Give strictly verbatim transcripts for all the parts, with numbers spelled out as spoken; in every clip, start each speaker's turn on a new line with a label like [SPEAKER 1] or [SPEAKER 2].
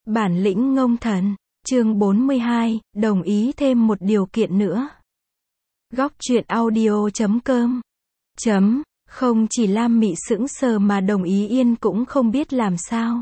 [SPEAKER 1] Bản lĩnh ngông thần, chương bốn mươi hai, đồng ý thêm một điều kiện nữa. Góc truyện audio chấm com chấm, không chỉ Lam Mị sững sờ mà Đồng Ý Yên cũng không biết làm sao.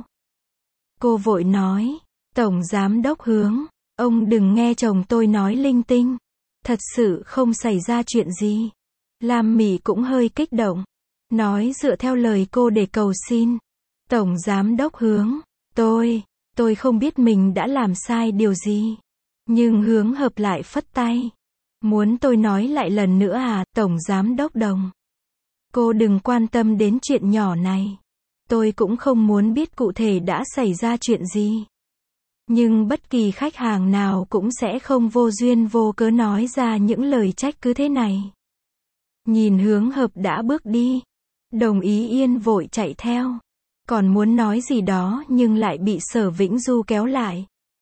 [SPEAKER 1] Cô vội nói, Tổng Giám Đốc Hướng, ông đừng nghe chồng tôi nói linh tinh. Thật sự không xảy ra chuyện gì. Lam Mị cũng hơi kích động. Nói dựa theo lời cô để cầu xin. Tổng Giám Đốc Hướng, tôi, tôi không biết mình đã làm sai điều gì. Nhưng Hướng Hợp lại phất tay. Muốn tôi nói lại lần nữa à, Tổng Giám Đốc Đồng. Cô đừng quan tâm đến chuyện nhỏ này. Tôi cũng không muốn biết cụ thể đã xảy ra chuyện gì. Nhưng bất kỳ khách hàng nào cũng sẽ không vô duyên vô cớ nói ra những lời trách cứ thế này. Nhìn Hướng Hợp đã bước đi. Đồng Ý Yên vội chạy theo. Còn muốn nói gì đó nhưng lại bị Sở Vĩnh Du kéo lại.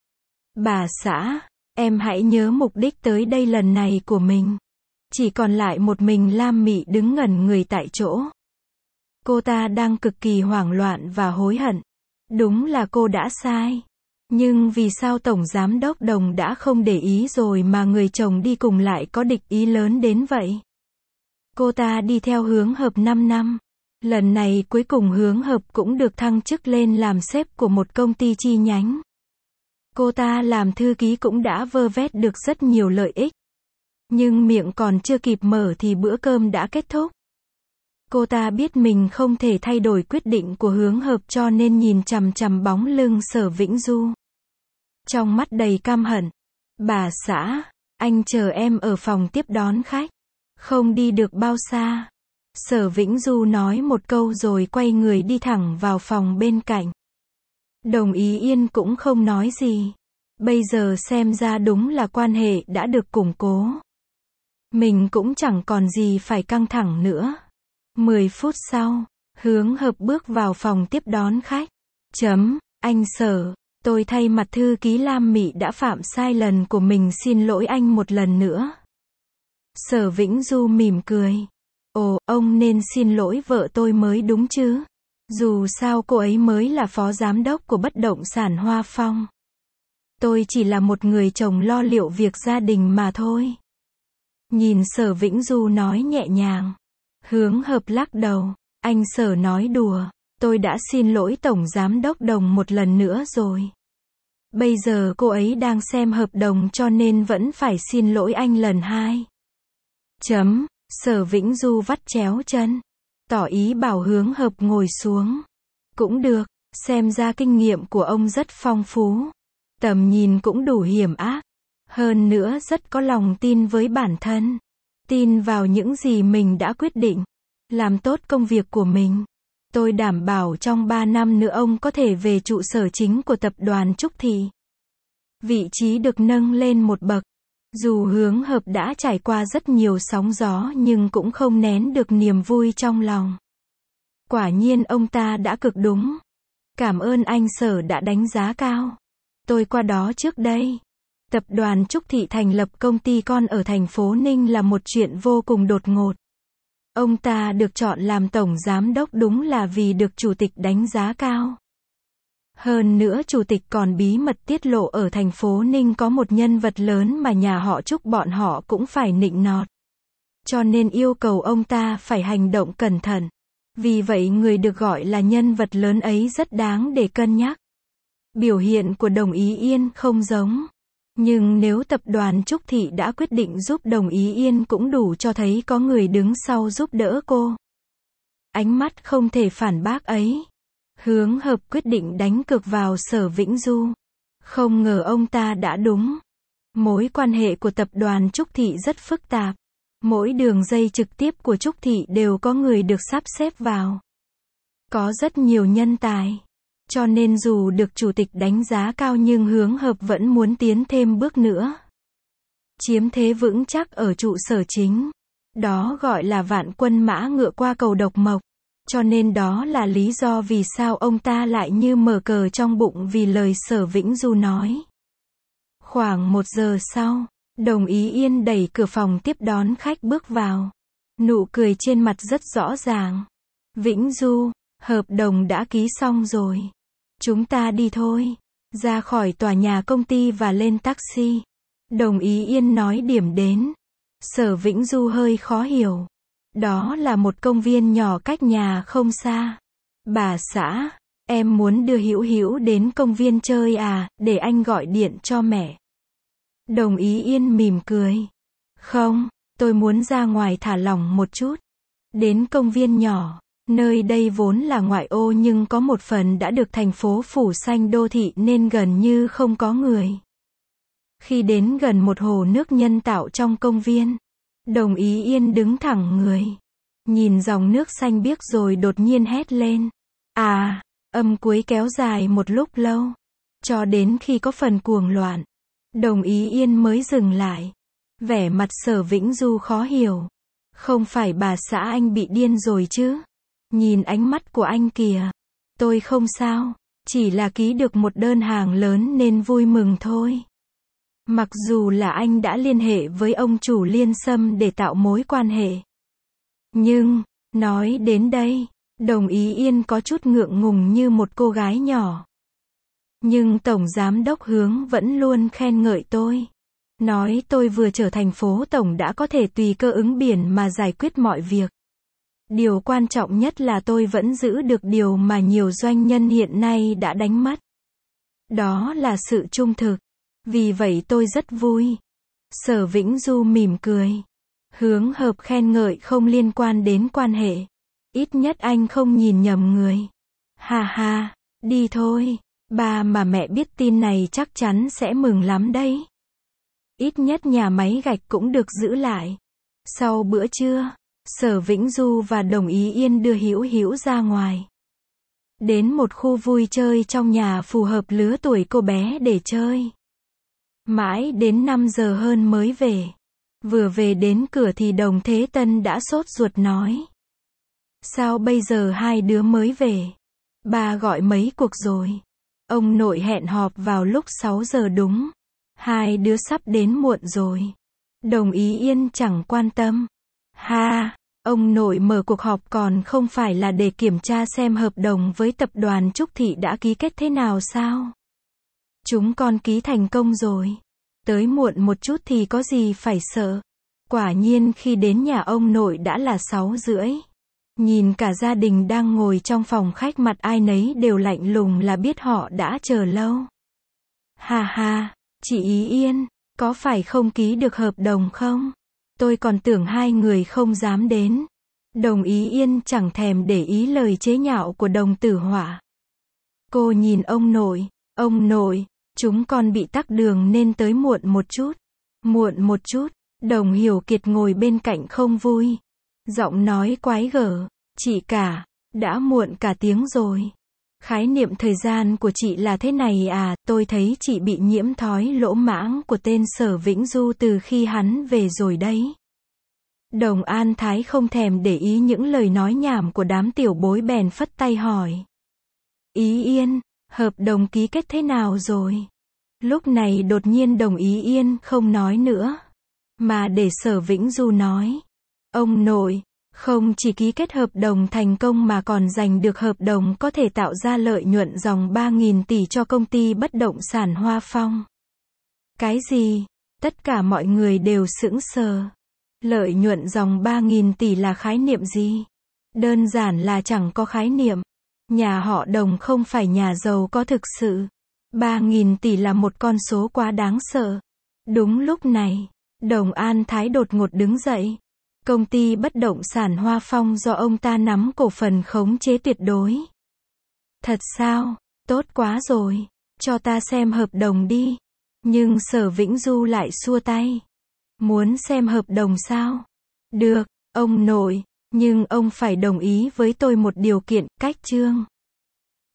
[SPEAKER 1] Bà xã, em hãy nhớ mục đích tới đây lần này của mình. Chỉ còn lại một mình Lam Mị đứng ngẩn người tại chỗ. Cô ta đang cực kỳ hoảng loạn và hối hận. Đúng là cô đã sai. Nhưng vì sao Tổng Giám Đốc Đồng đã không để ý rồi mà người chồng đi cùng lại có địch ý lớn đến vậy? Cô ta đi theo Hướng Hợp năm năm. Lần này cuối cùng Hướng Hợp cũng được thăng chức lên làm sếp của một công ty chi nhánh. Cô ta làm thư ký cũng đã vơ vét được rất nhiều lợi ích. Nhưng miệng còn chưa kịp mở thì bữa cơm đã kết thúc. Cô ta biết mình không thể thay đổi quyết định của Hướng Hợp cho nên nhìn chằm chằm bóng lưng Sở Vĩnh Du. Trong mắt đầy căm hận. Bà xã, anh chờ em ở phòng tiếp đón khách. Không đi được bao xa. Sở Vĩnh Du nói một câu rồi quay người đi thẳng vào phòng bên cạnh. Đồng Ý Yên cũng không nói gì. Bây giờ xem ra đúng là quan hệ đã được củng cố. Mình cũng chẳng còn gì phải căng thẳng nữa. Mười phút sau, Hướng Hợp bước vào phòng tiếp đón khách. Chấm, anh Sở, tôi thay mặt thư ký Lam Mị đã phạm sai lần của mình xin lỗi anh một lần nữa. Sở Vĩnh Du mỉm cười. Ồ, ông nên xin lỗi vợ tôi mới đúng chứ. Dù sao cô ấy mới là phó giám đốc của bất động sản Hoa Phong. Tôi chỉ là một người chồng lo liệu việc gia đình mà thôi. Nhìn Sở Vĩnh Du nói nhẹ nhàng. Hướng Hợp lắc đầu. Anh Sở nói đùa. Tôi đã xin lỗi Tổng Giám Đốc Đồng một lần nữa rồi. Bây giờ cô ấy đang xem hợp đồng cho nên vẫn phải xin lỗi anh lần hai. Chấm. Sở Vĩnh Du vắt chéo chân. Tỏ ý bảo Hướng Hợp ngồi xuống. Cũng được. Xem ra kinh nghiệm của ông rất phong phú. Tầm nhìn cũng đủ hiểm ác. Hơn nữa rất có lòng tin với bản thân. Tin vào những gì mình đã quyết định. Làm tốt công việc của mình. Tôi đảm bảo trong ba năm nữa ông có thể về trụ sở chính của tập đoàn Trúc Thị. Vị trí được nâng lên một bậc. Dù Hướng Hợp đã trải qua rất nhiều sóng gió nhưng cũng không nén được niềm vui trong lòng. Quả nhiên ông ta đã cực đúng. Cảm ơn anh Sở đã đánh giá cao. Tôi qua đó trước đây. Tập đoàn Trúc Thị thành lập công ty con ở thành phố Ninh là một chuyện vô cùng đột ngột. Ông ta được chọn làm tổng giám đốc đúng là vì được chủ tịch đánh giá cao. Hơn nữa chủ tịch còn bí mật tiết lộ ở thành phố Ninh có một nhân vật lớn mà nhà họ Trúc bọn họ cũng phải nịnh nọt. Cho nên yêu cầu ông ta phải hành động cẩn thận. Vì vậy người được gọi là nhân vật lớn ấy rất đáng để cân nhắc. Biểu hiện của Đồng Ý Yên không giống. Nhưng nếu tập đoàn Trúc Thị đã quyết định giúp Đồng Ý Yên cũng đủ cho thấy có người đứng sau giúp đỡ cô. Ánh mắt không thể phản bác ấy. Hướng Hợp quyết định đánh cược vào Sở Vĩnh Du. Không ngờ ông ta đã đúng. Mối quan hệ của tập đoàn Trúc Thị rất phức tạp. Mỗi đường dây trực tiếp của Trúc Thị đều có người được sắp xếp vào. Có rất nhiều nhân tài. Cho nên dù được chủ tịch đánh giá cao nhưng Hướng Hợp vẫn muốn tiến thêm bước nữa. Chiếm thế vững chắc ở trụ sở chính. Đó gọi là vạn quân mã ngựa qua cầu độc mộc. Cho nên đó là lý do vì sao ông ta lại như mở cờ trong bụng vì lời Sở Vĩnh Du nói. Khoảng một giờ sau, Đồng Ý Yên đẩy cửa phòng tiếp đón khách bước vào. Nụ cười trên mặt rất rõ ràng. Vĩnh Du, hợp đồng đã ký xong rồi. Chúng ta đi thôi. ra khỏi tòa nhà công ty và lên taxi. Đồng Ý Yên nói điểm đến. Sở Vĩnh Du hơi khó hiểu. Đó là một công viên nhỏ cách nhà không xa. Bà xã, em muốn đưa Hữu Hữu đến công viên chơi à, để anh gọi điện cho mẹ. Đồng Ý Yên mỉm cười. Không, tôi muốn ra ngoài thả lỏng một chút. Đến công viên nhỏ, nơi đây vốn là ngoại ô nhưng có một phần đã được thành phố phủ xanh đô thị nên gần như không có người. Khi đến gần một hồ nước nhân tạo trong công viên, Đồng Ý Yên đứng thẳng người, nhìn dòng nước xanh biếc rồi đột nhiên hét lên. À, âm cuối kéo dài một lúc lâu, cho đến khi có phần cuồng loạn, Đồng Ý Yên mới dừng lại. Vẻ mặt Sở Vĩnh Du khó hiểu. Không phải bà xã anh bị điên rồi chứ? Nhìn ánh mắt của anh kìa. Tôi không sao, chỉ là ký được một đơn hàng lớn nên vui mừng thôi. Mặc dù là anh đã liên hệ với ông chủ Liên Sâm để tạo mối quan hệ. Nhưng, nói đến đây, Đồng Ý Yên có chút ngượng ngùng như một cô gái nhỏ. Nhưng Tổng Giám đốc Hướng vẫn luôn khen ngợi tôi. Nói tôi vừa trở thành phố tổng đã có thể tùy cơ ứng biển mà giải quyết mọi việc. Điều quan trọng nhất là tôi vẫn giữ được điều mà nhiều doanh nhân hiện nay đã đánh mất. Đó là sự trung thực. Vì vậy tôi rất vui. Sở Vĩnh Du mỉm cười. Hướng hợp khen ngợi không liên quan đến quan hệ. Ít nhất anh không nhìn nhầm người. Ha ha, đi thôi. Ba mà mẹ biết tin này chắc chắn sẽ mừng lắm đấy. Ít nhất nhà máy gạch cũng được giữ lại. Sau bữa trưa, Sở Vĩnh Du và Đồng Ý Yên đưa Hữu Hữu ra ngoài. Đến một khu vui chơi trong nhà phù hợp lứa tuổi cô bé để chơi. Mãi đến năm giờ hơn mới về. Vừa về đến cửa thì Đồng Thế Tân đã sốt ruột nói. Sao bây giờ hai đứa mới về? Ba gọi mấy cuộc rồi. Ông nội hẹn họp vào lúc sáu giờ đúng. Hai đứa sắp đến muộn rồi. Đồng Ý Yên chẳng quan tâm. Ha, ông nội mở cuộc họp còn không phải là để kiểm tra xem hợp đồng với tập đoàn Trúc Thị đã ký kết thế nào sao? Chúng con ký thành công rồi. Tới muộn một chút thì có gì phải sợ. Quả nhiên khi đến nhà ông nội đã là sáu rưỡi. Nhìn cả gia đình đang ngồi trong phòng khách mặt ai nấy đều lạnh lùng là biết họ đã chờ lâu. Ha ha, chị Ý Yên, có phải không ký được hợp đồng không? Tôi còn tưởng hai người không dám đến. Đồng Ý Yên chẳng thèm để ý lời chế nhạo của Đồng Tử Họa. Cô nhìn ông nội, ông nội, chúng con bị tắc đường nên tới muộn một chút. Muộn một chút, Đồng Hiểu Kiệt ngồi bên cạnh không vui. Giọng nói quái gở, chị cả, đã muộn cả tiếng rồi. Khái niệm thời gian của chị là thế này à, tôi thấy chị bị nhiễm thói lỗ mãng của tên Sở Vĩnh Du từ khi hắn về rồi đấy. Đồng An Thái không thèm để ý những lời nói nhảm của đám tiểu bối bèn phất tay hỏi. Ý Yên, hợp đồng ký kết thế nào rồi? Lúc này đột nhiên Đồng Ý Yên không nói nữa, mà để Sở Vĩnh Du nói. Ông nội, không chỉ ký kết hợp đồng thành công mà còn giành được hợp đồng có thể tạo ra lợi nhuận dòng ba nghìn tỷ cho công ty bất động sản Hoa Phong. Cái gì? Tất cả mọi người đều sững sờ. Lợi nhuận dòng ba nghìn tỷ là khái niệm gì? Đơn giản là chẳng có khái niệm. Nhà họ Đồng không phải nhà giàu có thực sự. ba nghìn tỷ là một con số quá đáng sợ. Đúng lúc này, Đồng An Thái đột ngột đứng dậy. Công ty bất động sản Hoa Phong do ông ta nắm cổ phần khống chế tuyệt đối. Thật sao? Tốt quá rồi. Cho ta xem hợp đồng đi. Nhưng Sở Vĩnh Du lại xua tay. Muốn xem hợp đồng sao? Được, ông nội, nhưng ông phải đồng ý với tôi một điều kiện, cách chương.